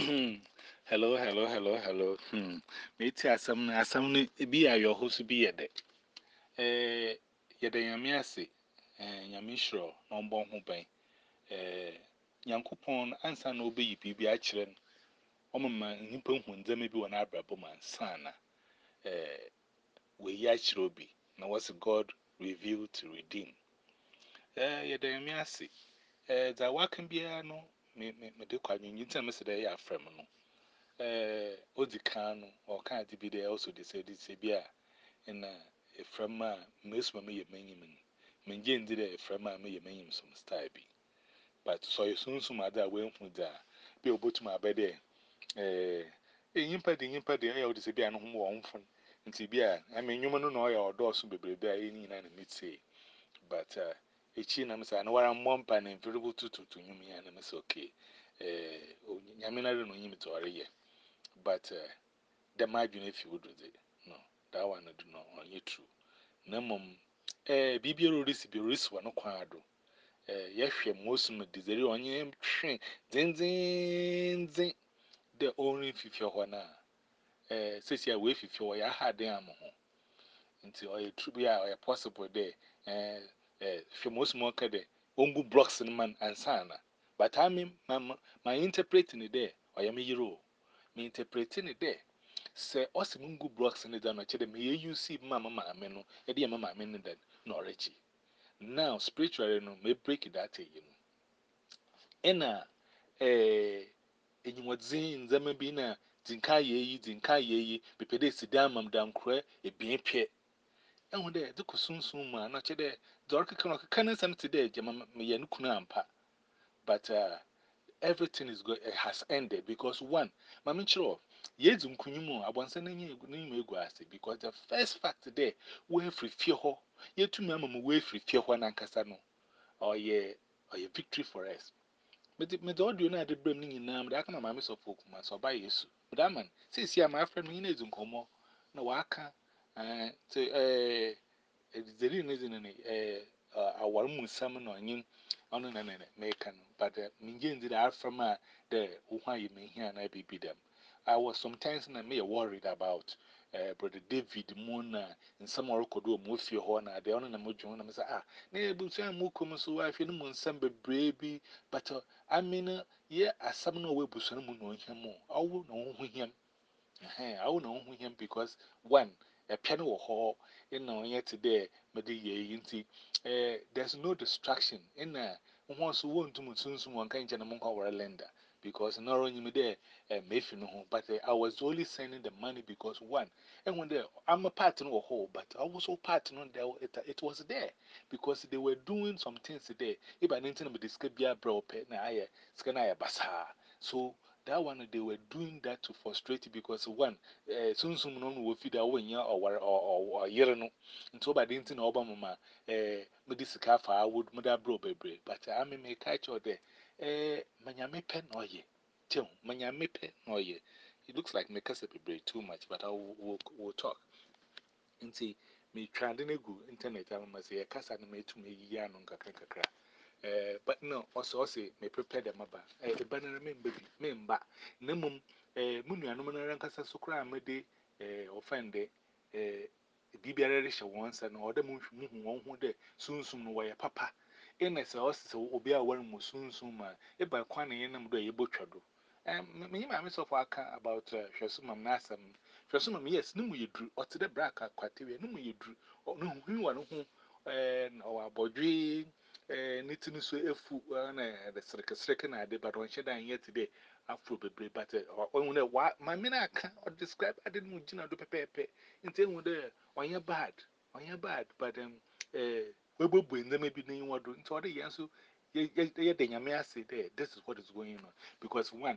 Hello, hello, hello, hello. Meti asam no bi ayo hoso bi yede. Yede nyame ase. Nyame hiro na ombo ho ban. Nyankopon ansa na obeyi bibi a kire no. Omama nipa hu nzema bi wona abrabo mansana. We ya kire obi. Na was God revealed to redeem. Yede nyame ase. Za wakan bia no me de kwa nyinyi ntam se de ya afrem no. Odikano or can't be there also decided Sabia and a from my miss me a minimum. Menjin did a from my me a minimum some style be. But so you soon some other way from there. Be able to my bed there. A yimpa the air of the Sabia no more on phone. And Tibia, I mean, you know, or doors be there any and meet say. But a chin, I'm saying, no, I'm one pan and variable to you, me and I'm okay. Yamina don't know him to our year. But the margin if you would do it. No, that one I do not on you true. No, BB risk be risk one quadro. Yes, most of the desire on you train. Zin, the only if you're one. Says your way if you're a hard damn until I true be a possible day. For most more cade, ongu blocks in man and sana. But I mean, my interpreting it there, I am a hero. Me interpreting it there. Say Osimungu blocks in the dano chere me you see mama no e dey mama me no no rechi now spiritually no me break that you know ena enyiwadzin nzama bi na dinka yeyi bepede sidam mam dam kra e bien pie ehun de de kosunsun ma na chere de orkeka no keka na sam te de jama me ye no kunu ampa but everything is good has ended because one mama chiro yezu nkunyumu abonsa na nyi egu ase because the first fact there we free fear ho yetumi amamu we free fear ho na nkasa no or ye victory for us me the audio na de brem ni nyina me aka mama me so folk ma so ba yesu but that man say see my friend me na ezu nkomo na waka say zeri ne zin ne awar mu sam no nyim ono na make no but me ngi ndi da from the who yi me here na be dem I was sometimes na me worried about brother David Mona in some or kodo mo fie ho na de ono na mo dwon na me say na ebu so am kom so wa fie no mo nsam bebre bi but I mean yeah asam no we bu so no mo no hia mo awu na ho hia I won't know him because one, a piano or hall in no yet today, Medi Yinti. There's no distraction in once who won't to soon one kind of monk or a lender because not only me there, maybe no, but I was only sending the money because one, and when I'm a partner or whole, but I was so partner there, it was there because they were doing some things today. If I didn't know the Skabia bro, pet, na I, Scanaya Basa. So that one they were doing that to frustrate you because one soon no will feed away or year no until by the internet Obama medicine I would mother bro baby but I may make catch or there manyame pen or ye till manyame pen or ye it looks like make us a baby too much but I will talk and see me trying to go internet I must say a casa and made to me yan on kakra. But no, also say me prepare them about a banner member. Nemum, Munia no man cassa so cry me de offend Bibiarisha once and order moon who de soon wire papa. In a sauce will be a one soon man, if by quani in them do a butchado. Me, myself, I about Shasumam Nasam. Shasumam, yes, no, you drew, or to the braca, quateria, no, you drew, or no, who one who and our body. Knitting so a fool, the second idea, but when she died yet today, Afro baby, but only what my men I can't describe. I didn't want to do pepe until one day on your bad, but we will bring them maybe name what doing to other years. So, yeah, say there, this is what is going on because one,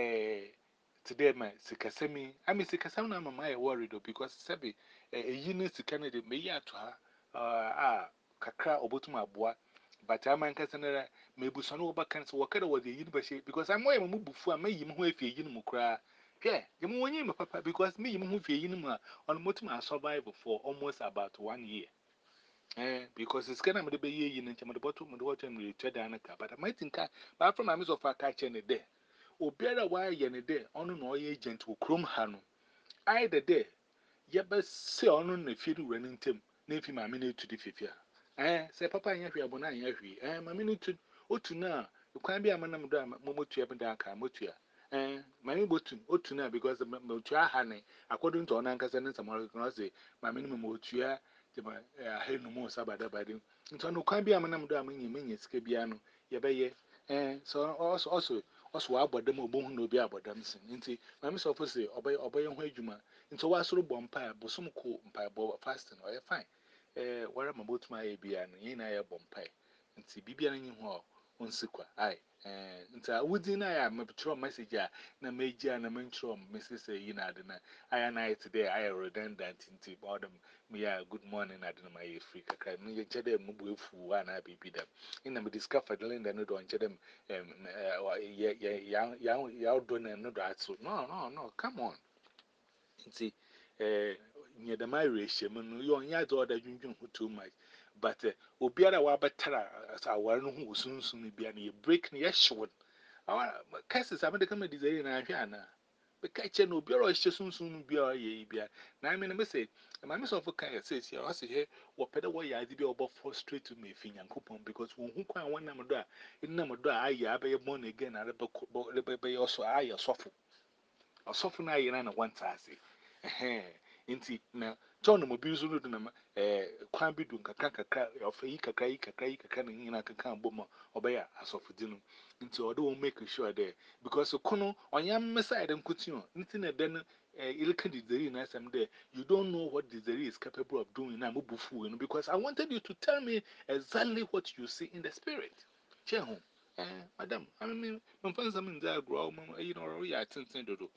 today, my Sikasemi, I mean, Sikasam, I'm worried because Sabi, a unit to Canada may ya to her, kakra obotuma boa but I'm an casana maybe son over cancer what was the university because I'm way move before I may him who if you cry. Yeah, you know my papa because me who fear you on Motuma survival for almost about 1 year. Because it's kind of the bay in the bottom of the water and return the but I might think, but from my miss of a catch any day. obiara wa ye ne de ono no ye agent wo krom ha no ai de ye ba se ono na fie no wura ntem na fi ma me na etu di fifia se papa anya hwe abona anya hwe ma me na tu otu na kwan bi amanam do mo motu e benda aka motu ya ma me botu otu na because motu aha ne according to ona nkasa ne samara no say ma me no motu ya de ma ha no mo sabada bade nto no kwan bi amanam do amanya sika bia no ye be ye so also wa abodam obohu no bi abodam sin nti ma me so for say obey ho adwuma nti wa soro bɔ mpa bosom ko mpa bɔ fasting or fine wara ma botuma ye bia no yin na ye bɔ mpa nti bibia na nyi ho on sikwa ai nti awudi na ya ma betro message a na meji na mentro message say yin ade na aya na today I redundant nti bodom me ya good morning ade na my free kakra me ye chede mu bu efu wa na bibi dem ina me discover the land no do chede ya do na no do atso no come on nti nye da my ratio no yo nya do da dwundwun ho too much but obiara wa betara awar no ho sunsun bia na ye break na ye hyew awa cases am de kama desire na ahwe ana be ka che no obiara o hye sunsun no bia ye bia na me me say ma me so for kan say say o say he wo pede wo ya ade bia obo frustrate to me fi nyankopon because wo hu kwan wonam do a innam do a aye abaye born again na be yo so aye sofo osofo na aye na want ase inti na John mo bi zo no do na kwan bi du nkaka nkaka ofa yi kakra yi kakra yi kakra na nyina kaka boma obeya asofo di no nti odo wo make sure there because kono onyam meside nkuti nti na den ilika dizeri na asem there you don't know what dizeri is capable of doing na mobufu you know because I wanted you to tell me exactly what you see in the spirit cheho madam I mean mfanza minza grow you know ya tintin dodo